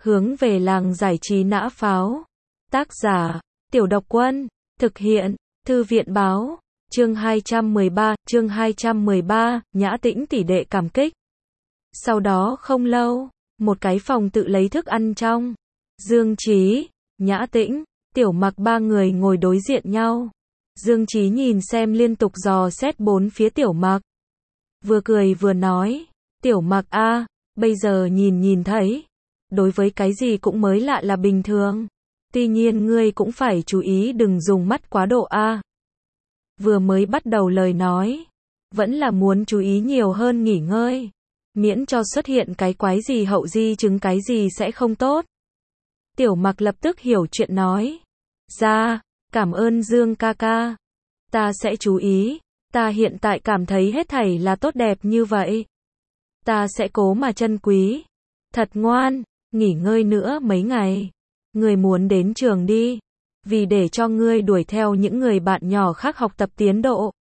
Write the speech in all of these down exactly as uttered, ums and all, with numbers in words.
Hướng về làng giải trí nã pháo. Tác giả, Tiểu Độc Quân. Thực hiện, Thư viện báo. Chương hai trăm mười ba, chương hai trăm mười ba, Nhã Tĩnh tỷ đệ cảm kích. Sau đó không lâu, một cái phòng tự lấy thức ăn trong. Dương Chí, Nhã Tĩnh, Tiểu Mặc ba người ngồi đối diện nhau. Dương Chí nhìn xem liên tục dò xét bốn phía Tiểu Mặc. Vừa cười vừa nói, Tiểu Mặc a, bây giờ nhìn nhìn thấy, đối với cái gì cũng mới lạ là bình thường. Tuy nhiên ngươi cũng phải chú ý đừng dùng mắt quá độ a. Vừa mới bắt đầu lời nói, vẫn là muốn chú ý nhiều hơn nghỉ ngơi, miễn cho xuất hiện cái quái gì hậu di chứng cái gì sẽ không tốt. Tiểu Mặc lập tức hiểu chuyện nói, ra, cảm ơn Dương ca ca, ta sẽ chú ý, ta hiện tại cảm thấy hết thảy là tốt đẹp như vậy. Ta sẽ cố mà trân quý, thật ngoan, nghỉ ngơi nữa mấy ngày, ngươi muốn đến trường đi, vì để cho ngươi đuổi theo những người bạn nhỏ khác học tập tiến độ.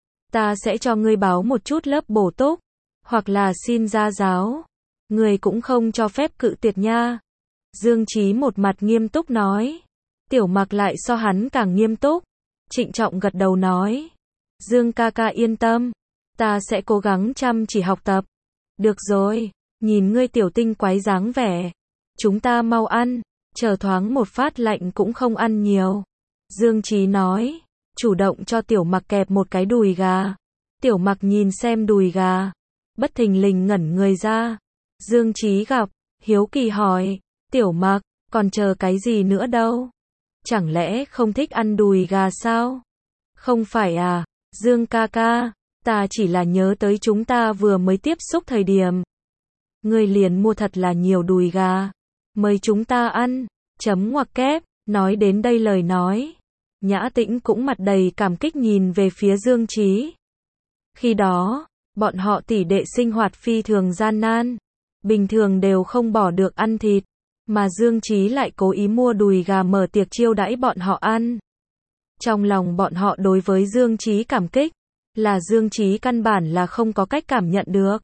Ta sẽ cho ngươi báo một chút lớp bổ túc, hoặc là xin gia giáo, ngươi cũng không cho phép cự tuyệt nha. Dương Chí một mặt nghiêm túc nói, Tiểu Mặc lại so hắn càng nghiêm túc, trịnh trọng gật đầu nói, Dương ca ca yên tâm, ta sẽ cố gắng chăm chỉ học tập. Được rồi, nhìn ngươi tiểu tinh quái dáng vẻ, chúng ta mau ăn, chờ thoáng một phát lạnh cũng không ăn nhiều. Dương Chí nói, chủ động cho Tiểu Mặc kẹp một cái đùi gà. Tiểu Mặc nhìn xem đùi gà, bất thình lình ngẩn người ra. Dương Chí gặp, hiếu kỳ hỏi, Tiểu Mặc, còn chờ cái gì nữa đâu? Chẳng lẽ không thích ăn đùi gà sao? Không phải à, Dương ca ca, ta chỉ là nhớ tới chúng ta vừa mới tiếp xúc thời điểm. Ngươi liền mua thật là nhiều đùi gà, mời chúng ta ăn, chấm ngoặc kép, nói đến đây lời nói. Nhã Tĩnh cũng mặt đầy cảm kích nhìn về phía Dương Chí. Khi đó, bọn họ tỷ đệ sinh hoạt phi thường gian nan, bình thường đều không bỏ được ăn thịt, mà Dương Chí lại cố ý mua đùi gà mở tiệc chiêu đãi bọn họ ăn. Trong lòng bọn họ đối với Dương Chí cảm kích, là Dương Chí căn bản là không có cách cảm nhận được.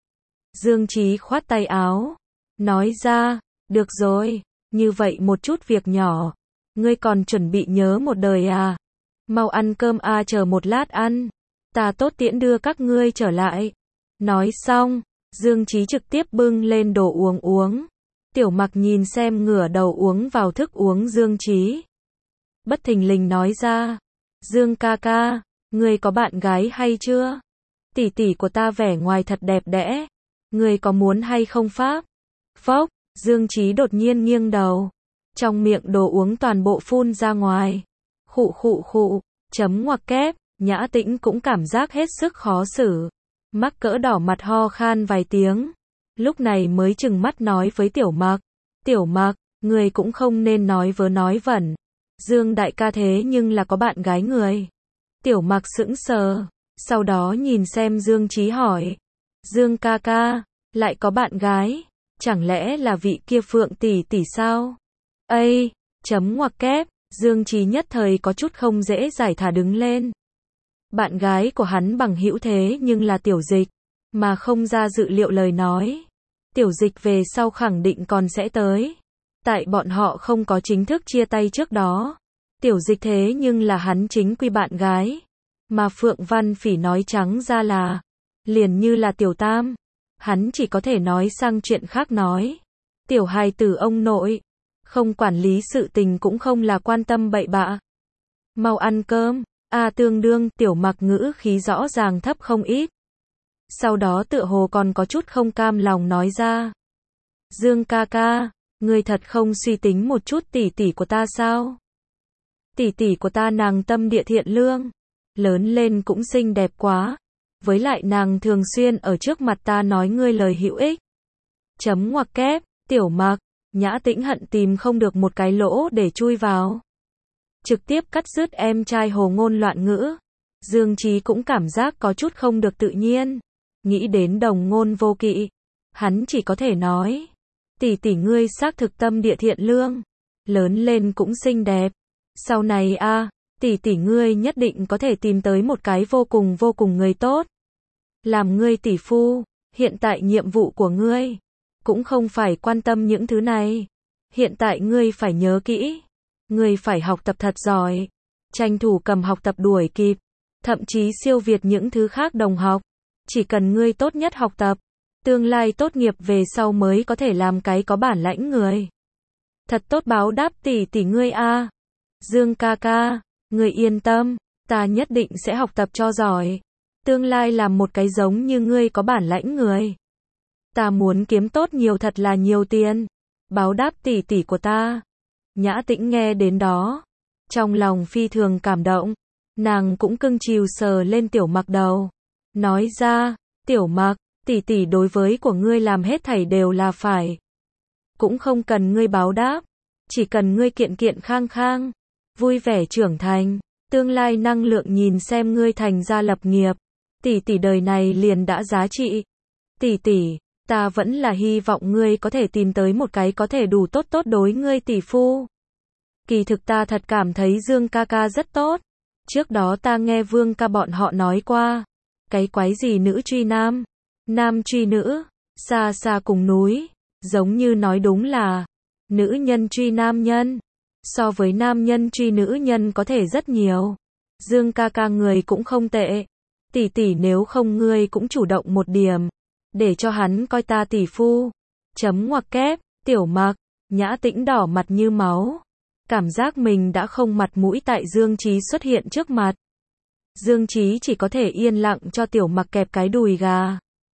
Dương Chí khoát tay áo, nói ra, được rồi, như vậy một chút việc nhỏ, ngươi còn chuẩn bị nhớ một đời à? Mau ăn cơm a à, chờ một lát ăn, ta tốt tiễn đưa các ngươi trở lại. Nói xong, Dương Chí trực tiếp bưng lên đồ uống uống. Tiểu Mặc nhìn xem ngửa đầu uống vào thức uống Dương Chí, bất thình lình nói ra, Dương ca ca, ngươi có bạn gái hay chưa? Tỷ tỷ của ta vẻ ngoài thật đẹp đẽ, ngươi có muốn hay không pháp? Phốc, Dương Chí đột nhiên nghiêng đầu, trong miệng đồ uống toàn bộ phun ra ngoài. Khụ khụ khụ, chấm ngoặc kép, Nhã Tĩnh cũng cảm giác hết sức khó xử, mắc cỡ đỏ mặt ho khan vài tiếng, lúc này mới chừng mắt nói với Tiểu Mặc, Tiểu Mặc, người cũng không nên nói vớ nói vẩn, Dương đại ca thế nhưng là có bạn gái người. Tiểu Mặc sững sờ, sau đó nhìn xem Dương Chí hỏi, Dương ca ca, lại có bạn gái, chẳng lẽ là vị kia Phượng tỷ tỷ sao? Ây, chấm ngoặc kép, Dương Chí nhất thời có chút không dễ giải thả đứng lên. Bạn gái của hắn bằng hữu thế nhưng là Tiểu Dịch, mà không ra dự liệu lời nói. Tiểu Dịch về sau khẳng định còn sẽ tới. Tại bọn họ không có chính thức chia tay trước đó, Tiểu Dịch thế nhưng là hắn chính quy bạn gái. Mà Phượng Văn Phỉ nói trắng ra là, liền như là Tiểu Tam, hắn chỉ có thể nói sang chuyện khác nói. Tiểu hài tử ông nội, không quản lý sự tình cũng không là quan tâm bậy bạ. Mau ăn cơm, a à, tương đương, Tiểu Mặc ngữ khí rõ ràng thấp không ít. Sau đó tựa hồ còn có chút không cam lòng nói ra, Dương ca ca, ngươi thật không suy tính một chút tỷ tỷ của ta sao? Tỷ tỷ của ta nàng tâm địa thiện lương, lớn lên cũng xinh đẹp quá, với lại nàng thường xuyên ở trước mặt ta nói ngươi lời hữu ích. Chấm ngoặc kép, Tiểu Mặc, Nhã Tĩnh hận tìm không được một cái lỗ để chui vào, trực tiếp cắt dứt em trai hồ ngôn loạn ngữ. Dương Chí cũng cảm giác có chút không được tự nhiên, nghĩ đến đồng ngôn vô kỵ, hắn chỉ có thể nói, tỷ tỷ ngươi xác thực tâm địa thiện lương, lớn lên cũng xinh đẹp, sau này a, à, tỷ tỷ ngươi nhất định có thể tìm tới một cái vô cùng vô cùng người tốt, làm ngươi tỷ phu. Hiện tại nhiệm vụ của ngươi cũng không phải quan tâm những thứ này. Hiện tại ngươi phải nhớ kỹ. Ngươi phải học tập thật giỏi. Tranh thủ cầm học tập đuổi kịp. Thậm chí siêu việt những thứ khác đồng học. Chỉ cần ngươi tốt nhất học tập. Tương lai tốt nghiệp về sau mới có thể làm cái có bản lãnh người. Thật tốt báo đáp tỷ tỷ ngươi a. Dương ca ca, ngươi yên tâm. Ta nhất định sẽ học tập cho giỏi. Tương lai làm một cái giống như ngươi có bản lãnh người. Ta muốn kiếm tốt nhiều thật là nhiều tiền. Báo đáp tỷ tỷ của ta. Nhã Tĩnh nghe đến đó. Trong lòng phi thường cảm động. Nàng cũng cưng chiều sờ lên Tiểu Mặc đầu. Nói ra, Tiểu Mặc, tỷ tỷ đối với của ngươi làm hết thảy đều là phải. Cũng không cần ngươi báo đáp. Chỉ cần ngươi kiện kiện khang khang. Vui vẻ trưởng thành. Tương lai năng lượng nhìn xem ngươi thành ra lập nghiệp. Tỷ tỷ đời này liền đã giá trị. Tỷ tỷ, ta vẫn là hy vọng ngươi có thể tìm tới một cái có thể đủ tốt tốt đối ngươi tỷ phu. Kỳ thực ta thật cảm thấy Dương ca ca rất tốt. Trước đó ta nghe Vương ca bọn họ nói qua. Cái quái gì nữ truy nam, nam truy nữ, xa xa cùng núi. Giống như nói đúng là, nữ nhân truy nam nhân. So với nam nhân truy nữ nhân có thể rất nhiều. Dương ca ca người cũng không tệ. Tỷ tỷ nếu không ngươi cũng chủ động một điểm. Để cho hắn coi ta tỷ phu. Chấm ngoặc kép, Tiểu Mặc, Nhã Tĩnh đỏ mặt như máu. Cảm giác mình đã không mặt mũi tại Dương Chí xuất hiện trước mặt. Dương Chí chỉ có thể yên lặng cho Tiểu Mặc kẹp cái đùi gà.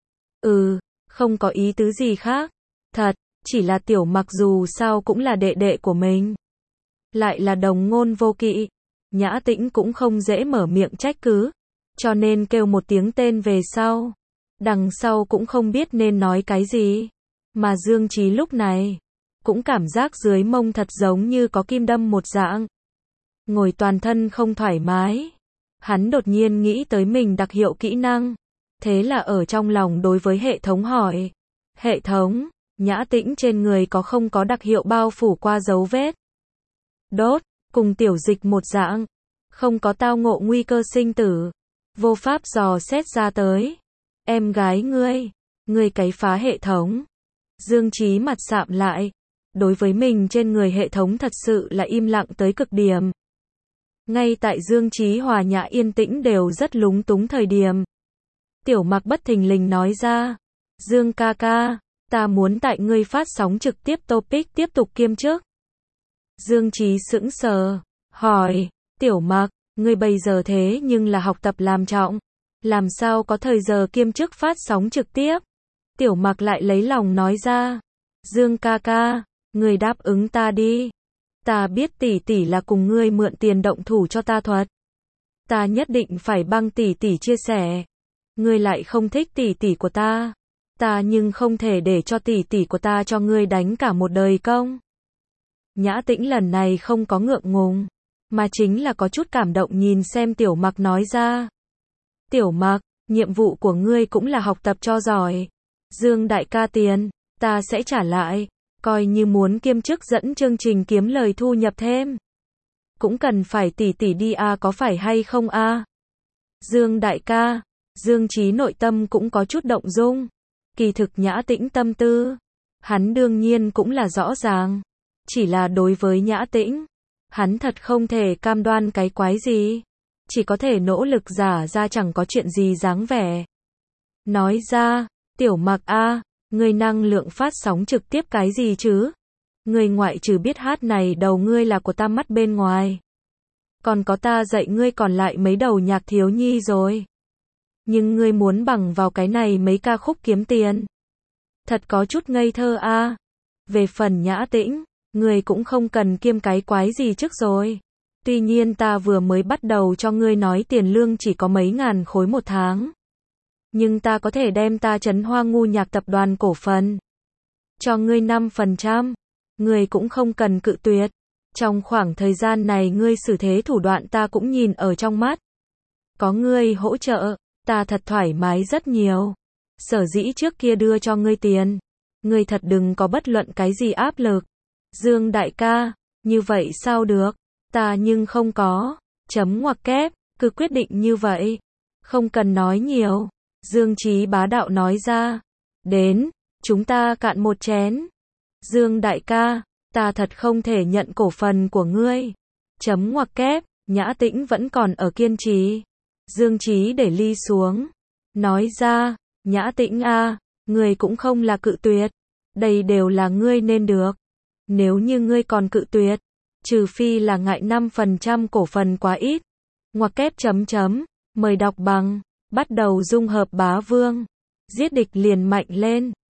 Ừ, không có ý tứ gì khác. Thật, chỉ là Tiểu Mặc dù sao cũng là đệ đệ của mình. Lại là đồng ngôn vô kỵ. Nhã Tĩnh cũng không dễ mở miệng trách cứ. Cho nên kêu một tiếng tên về sau. Đằng sau cũng không biết nên nói cái gì. Mà Dương Chí lúc này cũng cảm giác dưới mông thật giống như có kim đâm một dạng. Ngồi toàn thân không thoải mái. Hắn đột nhiên nghĩ tới mình đặc hiệu kỹ năng. Thế là ở trong lòng đối với hệ thống hỏi. Hệ thống, Nhã Tĩnh trên người có không có đặc hiệu bao phủ qua dấu vết? Đốt, cùng tiểu dịch một dạng. Không có tao ngộ nguy cơ sinh tử. Vô pháp dò xét ra tới. Em gái ngươi, ngươi cái phá hệ thống. Dương Chí mặt sạm lại. Đối với mình trên người hệ thống thật sự là im lặng tới cực điểm. Ngay tại Dương Chí hòa Nhã yên tĩnh đều rất lúng túng thời điểm. Tiểu Mặc bất thình lình nói ra. Dương ca ca, ta muốn tại ngươi phát sóng trực tiếp topic tiếp tục kiêm chức. Dương Chí sững sờ, hỏi, Tiểu Mặc, ngươi bây giờ thế nhưng là học tập làm trọng. Làm sao có thời giờ kiêm chức phát sóng trực tiếp? Tiểu Mặc lại lấy lòng nói ra. Dương ca ca, ngươi đáp ứng ta đi. Ta biết tỷ tỷ là cùng ngươi mượn tiền động thủ cho ta thuật. Ta nhất định phải băng tỷ tỷ chia sẻ. Ngươi lại không thích tỷ tỷ của ta. Ta nhưng không thể để cho tỷ tỷ của ta cho ngươi đánh cả một đời công. Nhã Tĩnh lần này không có ngượng ngùng, mà chính là có chút cảm động nhìn xem Tiểu Mặc nói ra. Tiểu Mặc, nhiệm vụ của ngươi cũng là học tập cho giỏi. Dương đại ca tiền, ta sẽ trả lại. Coi như muốn kiêm chức dẫn chương trình kiếm lời thu nhập thêm. Cũng cần phải tỷ tỷ đi a, có phải hay không a? Dương đại ca, Dương Chí nội tâm cũng có chút động dung. Kỳ thực Nhã Tĩnh tâm tư, hắn đương nhiên cũng là rõ ràng. Chỉ là đối với Nhã Tĩnh, hắn thật không thể cam đoan cái quái gì. Chỉ có thể nỗ lực giả ra chẳng có chuyện gì dáng vẻ. Nói ra, Tiểu Mặc a, ngươi năng lượng phát sóng trực tiếp cái gì chứ? Ngươi ngoại trừ biết hát này đầu ngươi là của ta mắt bên ngoài. Còn có ta dạy ngươi còn lại mấy đầu nhạc thiếu nhi rồi. Nhưng ngươi muốn bằng vào cái này mấy ca khúc kiếm tiền. Thật có chút ngây thơ a. Về phần Nhã Tĩnh, ngươi cũng không cần kiêm cái quái gì trước rồi. Tuy nhiên ta vừa mới bắt đầu cho ngươi nói tiền lương chỉ có mấy ngàn khối một tháng. Nhưng ta có thể đem ta Trấn Hoa Ngu Nhạc tập đoàn cổ phần cho ngươi năm phần trăm. Ngươi cũng không cần cự tuyệt. Trong khoảng thời gian này ngươi xử thế thủ đoạn ta cũng nhìn ở trong mắt. Có ngươi hỗ trợ, ta thật thoải mái rất nhiều. Sở dĩ trước kia đưa cho ngươi tiền, ngươi thật đừng có bất luận cái gì áp lực. Dương đại ca, như vậy sao được? Ta nhưng không có. Chấm ngoặc kép, cứ quyết định như vậy. Không cần nói nhiều. Dương Chí bá đạo nói ra. Đến, Chúng ta cạn một chén. Dương đại ca, ta thật không thể nhận cổ phần của ngươi. Chấm ngoặc kép, Nhã Tĩnh vẫn còn ở kiên trì. Dương Chí để ly xuống. Nói ra, Nhã Tĩnh a, ngươi cũng không là cự tuyệt. Đây đều là ngươi nên được. Nếu như ngươi còn cự tuyệt, trừ phi là ngại năm phần trăm cổ phần quá ít. Ngoặc kép chấm chấm, mời đọc bằng, bắt đầu dung hợp bá vương. Giết địch liền mạnh lên.